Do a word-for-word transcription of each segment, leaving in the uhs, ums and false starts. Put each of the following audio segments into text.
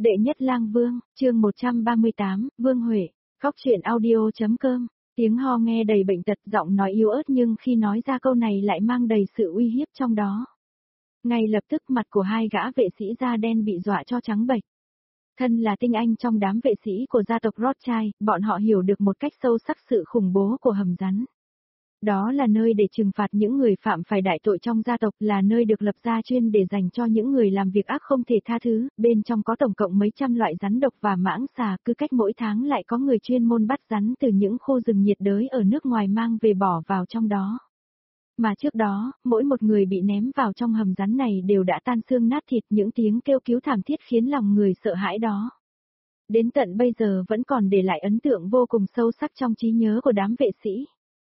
Đệ nhất lang vương, chương một trăm ba mươi tám, Vương Huệ, Cóc truyện audio.com, tiếng ho nghe đầy bệnh tật, giọng nói yếu ớt nhưng khi nói ra câu này lại mang đầy sự uy hiếp trong đó. Ngay lập tức mặt của hai gã vệ sĩ da đen bị dọa cho trắng bệch. Thân là tinh anh trong đám vệ sĩ của gia tộc Rothschild, bọn họ hiểu được một cách sâu sắc sự khủng bố của hầm rắn. Đó là nơi để trừng phạt những người phạm phải đại tội trong gia tộc, là nơi được lập ra chuyên để dành cho những người làm việc ác không thể tha thứ, bên trong có tổng cộng mấy trăm loại rắn độc và mãng xà, cứ cách mỗi tháng lại có người chuyên môn bắt rắn từ những khu rừng nhiệt đới ở nước ngoài mang về bỏ vào trong đó. Mà trước đó, mỗi một người bị ném vào trong hầm rắn này đều đã tan xương nát thịt, những tiếng kêu cứu thảm thiết khiến lòng người sợ hãi đó. Đến tận bây giờ vẫn còn để lại ấn tượng vô cùng sâu sắc trong trí nhớ của đám vệ sĩ.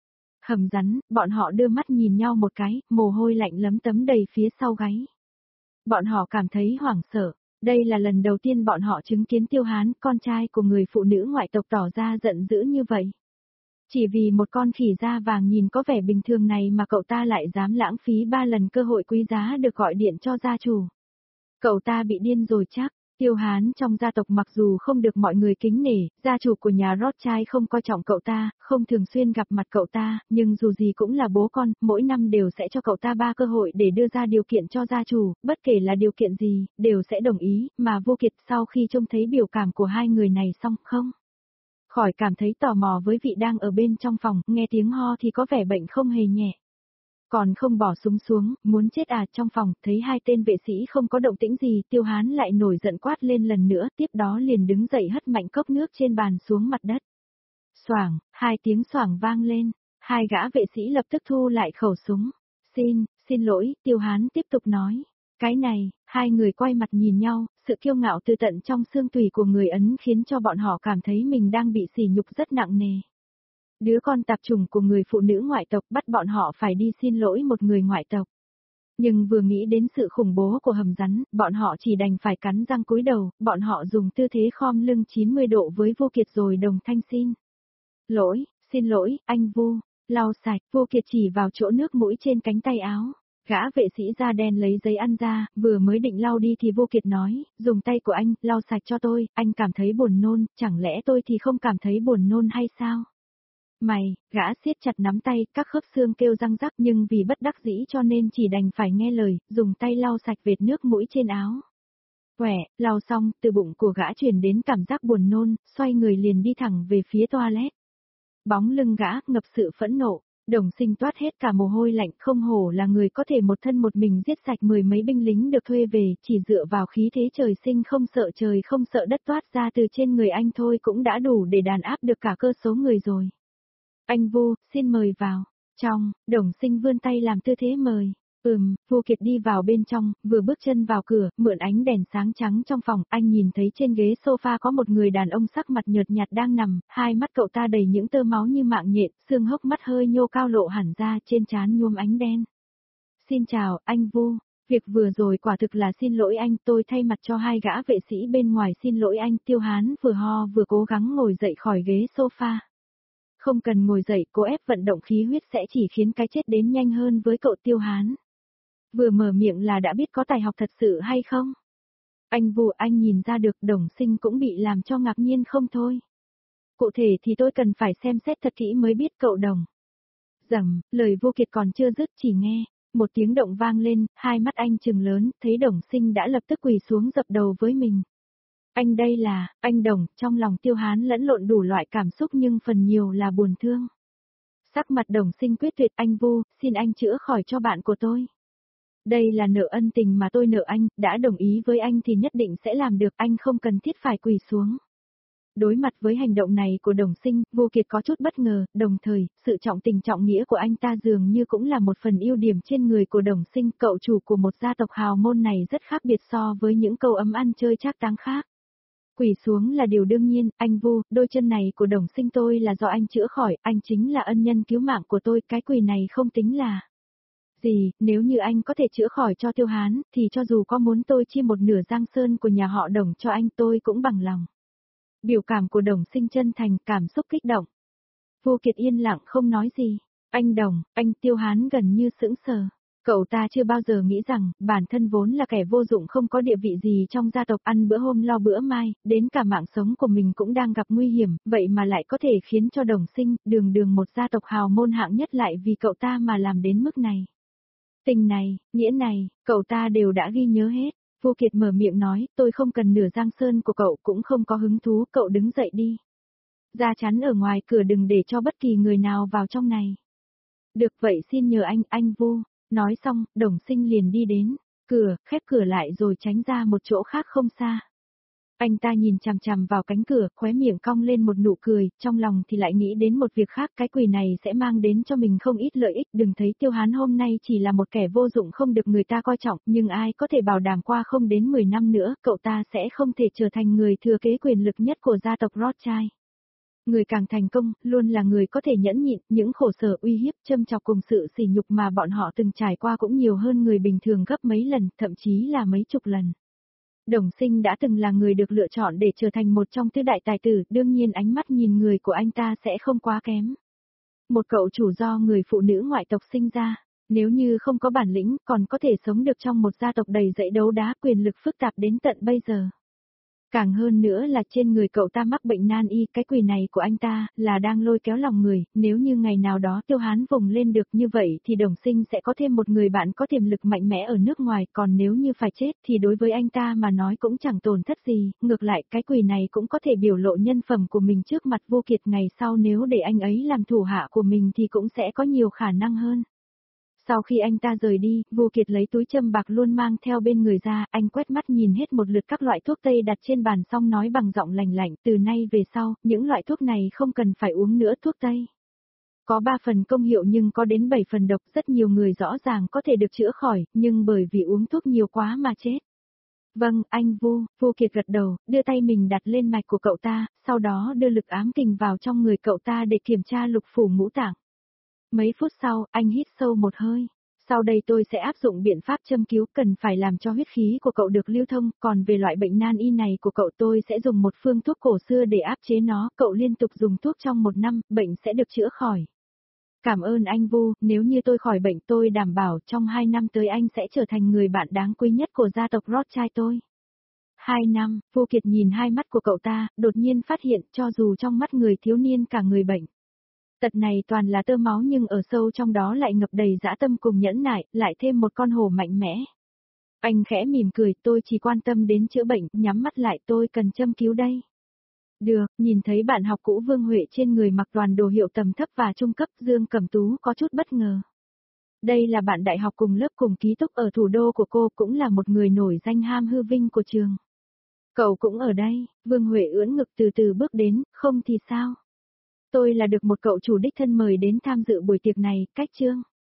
Hầm rắn, bọn họ đưa mắt nhìn nhau một cái, mồ hôi lạnh lấm tấm đầy phía sau gáy. Bọn họ cảm thấy hoảng sợ, đây là lần đầu tiên bọn họ chứng kiến Tiêu Hán, con trai của người phụ nữ ngoại tộc tỏ ra giận dữ như vậy. Chỉ vì một con khỉ da vàng nhìn có vẻ bình thường này mà cậu ta lại dám lãng phí ba lần cơ hội quý giá được gọi điện cho gia chủ. Cậu ta bị điên rồi chắc. Tiêu Hán trong gia tộc mặc dù không được mọi người kính nể, gia chủ của nhà Rothschild không coi trọng cậu ta, không thường xuyên gặp mặt cậu ta, nhưng dù gì cũng là bố con, mỗi năm đều sẽ cho cậu ta ba cơ hội để đưa ra điều kiện cho gia chủ, bất kể là điều kiện gì, đều sẽ đồng ý, mà Vô Kiệt sau khi trông thấy biểu cảm của hai người này xong không khỏi cảm thấy tò mò với vị đang ở bên trong phòng, nghe tiếng ho thì có vẻ bệnh không hề nhẹ. Còn không bỏ súng xuống, muốn chết à? Trong phòng, thấy hai tên vệ sĩ không có động tĩnh gì, Tiêu Hán lại nổi giận quát lên lần nữa, tiếp đó liền đứng dậy hất mạnh cốc nước trên bàn xuống mặt đất. Xoảng, hai tiếng xoảng vang lên, hai gã vệ sĩ lập tức thu lại khẩu súng. Xin, xin lỗi, Tiêu Hán tiếp tục nói. Cái này, hai người quay mặt nhìn nhau, sự kiêu ngạo từ tận trong xương tủy của người Ấn khiến cho bọn họ cảm thấy mình đang bị sỉ nhục rất nặng nề. Đứa con tạp chủng của người phụ nữ ngoại tộc bắt bọn họ phải đi xin lỗi một người ngoại tộc. Nhưng vừa nghĩ đến sự khủng bố của hầm rắn, bọn họ chỉ đành phải cắn răng cúi đầu, bọn họ dùng tư thế khom lưng chín mươi độ với Vô Kiệt rồi đồng thanh xin. Lỗi, xin lỗi, anh Vu, lau sạch, Vô Kiệt chỉ vào chỗ nước mũi trên cánh tay áo. Gã vệ sĩ da đen lấy giấy ăn ra, vừa mới định lau đi thì Vô Kiệt nói, dùng tay của anh, lau sạch cho tôi, anh cảm thấy buồn nôn, chẳng lẽ tôi thì không cảm thấy buồn nôn hay sao? Mày, gã siết chặt nắm tay, các khớp xương kêu răng rắc nhưng vì bất đắc dĩ cho nên chỉ đành phải nghe lời, dùng tay lau sạch vệt nước mũi trên áo. Quẻ, lau xong, từ bụng của gã truyền đến cảm giác buồn nôn, xoay người liền đi thẳng về phía toilet. Bóng lưng gã ngập sự phẫn nộ, Đồng Sinh toát hết cả mồ hôi lạnh, không hổ là người có thể một thân một mình giết sạch mười mấy binh lính được thuê về, chỉ dựa vào khí thế trời sinh không sợ trời không sợ đất toát ra từ trên người anh thôi cũng đã đủ để đàn áp được cả cơ số người rồi. Anh Vu, xin mời vào. Trong, Đồng Sinh vươn tay làm tư thế mời. Ừm, Vô Kiệt đi vào bên trong, vừa bước chân vào cửa, mượn ánh đèn sáng trắng trong phòng, anh nhìn thấy trên ghế sofa có một người đàn ông sắc mặt nhợt nhạt đang nằm, hai mắt cậu ta đầy những tơ máu như mạng nhện, xương hốc mắt hơi nhô cao lộ hẳn ra, trên trán nhuốm ánh đen. Xin chào, anh Vu, việc vừa rồi quả thực là xin lỗi anh, tôi thay mặt cho hai gã vệ sĩ bên ngoài xin lỗi anh. Tiêu Hán vừa ho vừa cố gắng ngồi dậy khỏi ghế sofa. Không cần ngồi dậy, cố ép vận động khí huyết sẽ chỉ khiến cái chết đến nhanh hơn với cậu Tiêu Hán. Vừa mở miệng là đã biết có tài học thật sự hay không? Anh Vu, anh nhìn ra được. Đồng Sinh cũng bị làm cho ngạc nhiên không thôi. Cụ thể thì tôi cần phải xem xét thật kỹ mới biết cậu Đồng. Rầm, lời Vô Kiệt còn chưa dứt chỉ nghe, một tiếng động vang lên, hai mắt anh trừng lớn, thấy Đồng Sinh đã lập tức quỳ xuống dập đầu với mình. Anh đây là, anh Đồng, trong lòng Tiêu Hán lẫn lộn đủ loại cảm xúc nhưng phần nhiều là buồn thương. Sắc mặt Đồng Sinh quyết tuyệt, anh Vu, xin anh chữa khỏi cho bạn của tôi. Đây là nợ ân tình mà tôi nợ anh, đã đồng ý với anh thì nhất định sẽ làm được, anh không cần thiết phải quỳ xuống. Đối mặt với hành động này của Đồng Sinh, Vô Kiệt có chút bất ngờ, đồng thời, sự trọng tình trọng nghĩa của anh ta dường như cũng là một phần ưu điểm trên người của Đồng Sinh, cậu chủ của một gia tộc hào môn này rất khác biệt so với những câu ấm ăn chơi trác táng khác. Quỳ xuống là điều đương nhiên, anh Vu, đôi chân này của Đồng Sinh tôi là do anh chữa khỏi, anh chính là ân nhân cứu mạng của tôi, cái quỳ này không tính là gì, nếu như anh có thể chữa khỏi cho Tiêu Hán, thì cho dù có muốn tôi chia một nửa giang sơn của nhà họ Đồng cho anh tôi cũng bằng lòng. Biểu cảm của Đồng Sinh chân thành, cảm xúc kích động. Vô Kiệt yên lặng không nói gì. Anh Đồng, anh Tiêu Hán gần như sững sờ. Cậu ta chưa bao giờ nghĩ rằng, bản thân vốn là kẻ vô dụng không có địa vị gì trong gia tộc, ăn bữa hôm lo bữa mai, đến cả mạng sống của mình cũng đang gặp nguy hiểm, vậy mà lại có thể khiến cho Đồng Sinh, đường đường một gia tộc hào môn hạng nhất lại vì cậu ta mà làm đến mức này. Tình này, nghĩa này, cậu ta đều đã ghi nhớ hết. Vô Kiệt mở miệng nói, tôi không cần nửa giang sơn của cậu, cũng không có hứng thú, cậu đứng dậy đi. Ra chắn ở ngoài cửa, đừng để cho bất kỳ người nào vào trong này. Được vậy, xin nhờ anh, anh Vô. Nói xong, Đồng Sinh liền đi đến cửa, khép cửa lại rồi tránh ra một chỗ khác không xa. Anh ta nhìn chằm chằm vào cánh cửa, khóe miệng cong lên một nụ cười, trong lòng thì lại nghĩ đến một việc khác, cái quỷ này sẽ mang đến cho mình không ít lợi ích. Đừng thấy Tiêu Hán hôm nay chỉ là một kẻ vô dụng không được người ta coi trọng, nhưng ai có thể bảo đảm qua không đến mười năm nữa, cậu ta sẽ không thể trở thành người thừa kế quyền lực nhất của gia tộc Rothschild. Người càng thành công, luôn là người có thể nhẫn nhịn, những khổ sở uy hiếp, châm chọc cùng sự sỉ nhục mà bọn họ từng trải qua cũng nhiều hơn người bình thường gấp mấy lần, thậm chí là mấy chục lần. Đồng Sinh đã từng là người được lựa chọn để trở thành một trong tứ đại tài tử, đương nhiên ánh mắt nhìn người của anh ta sẽ không quá kém. Một cậu chủ do người phụ nữ ngoại tộc sinh ra, nếu như không có bản lĩnh còn có thể sống được trong một gia tộc đầy dẫy đấu đá, quyền lực phức tạp đến tận bây giờ. Càng hơn nữa là trên người cậu ta mắc bệnh nan y, cái quỷ này của anh ta là đang lôi kéo lòng người, nếu như ngày nào đó Tiêu Hán vùng lên được như vậy thì Đồng Sinh sẽ có thêm một người bạn có tiềm lực mạnh mẽ ở nước ngoài, còn nếu như phải chết thì đối với anh ta mà nói cũng chẳng tổn thất gì, ngược lại cái quỷ này cũng có thể biểu lộ nhân phẩm của mình trước mặt Vô Kiệt, ngày sau nếu để anh ấy làm thủ hạ của mình thì cũng sẽ có nhiều khả năng hơn. Sau khi anh ta rời đi, Vô Kiệt lấy túi châm bạc luôn mang theo bên người ra, anh quét mắt nhìn hết một lượt các loại thuốc tây đặt trên bàn xong nói bằng giọng lành lạnh, từ nay về sau, những loại thuốc này không cần phải uống nữa. Thuốc tây có ba phần công hiệu nhưng có đến bảy phần độc, rất nhiều người rõ ràng có thể được chữa khỏi, nhưng bởi vì uống thuốc nhiều quá mà chết. Vâng, anh Vô. Vô Kiệt gật đầu, đưa tay mình đặt lên mạch của cậu ta, sau đó đưa lực ám kình vào trong người cậu ta để kiểm tra lục phủ ngũ tạng. Mấy phút sau, anh hít sâu một hơi. Sau đây tôi sẽ áp dụng biện pháp châm cứu, cần phải làm cho huyết khí của cậu được lưu thông, còn về loại bệnh nan y này của cậu tôi sẽ dùng một phương thuốc cổ xưa để áp chế nó, cậu liên tục dùng thuốc trong một năm, bệnh sẽ được chữa khỏi. Cảm ơn anh Vu, nếu như tôi khỏi bệnh tôi đảm bảo trong hai năm tới anh sẽ trở thành người bạn đáng quý nhất của gia tộc Rothschild tôi. Hai năm, Vô Kiệt nhìn hai mắt của cậu ta, đột nhiên phát hiện cho dù trong mắt người thiếu niên cả người bệnh. Tật này toàn là tơ máu nhưng ở sâu trong đó lại ngập đầy dã tâm cùng nhẫn nại, lại thêm một con hổ mạnh mẽ. Anh khẽ mỉm cười, tôi chỉ quan tâm đến chữa bệnh, nhắm mắt lại, tôi cần châm cứu đây. Được, nhìn thấy bạn học cũ Vương Huệ trên người mặc toàn đồ hiệu tầm thấp và trung cấp, Dương Cẩm Tú có chút bất ngờ. Đây là bạn đại học cùng lớp cùng ký túc ở thủ đô của cô, cũng là một người nổi danh ham hư vinh của trường. Cậu cũng ở đây, Vương Huệ ưỡn ngực từ từ bước đến, không thì sao? Tôi là được một cậu chủ đích thân mời đến tham dự buổi tiệc này, cách Trương.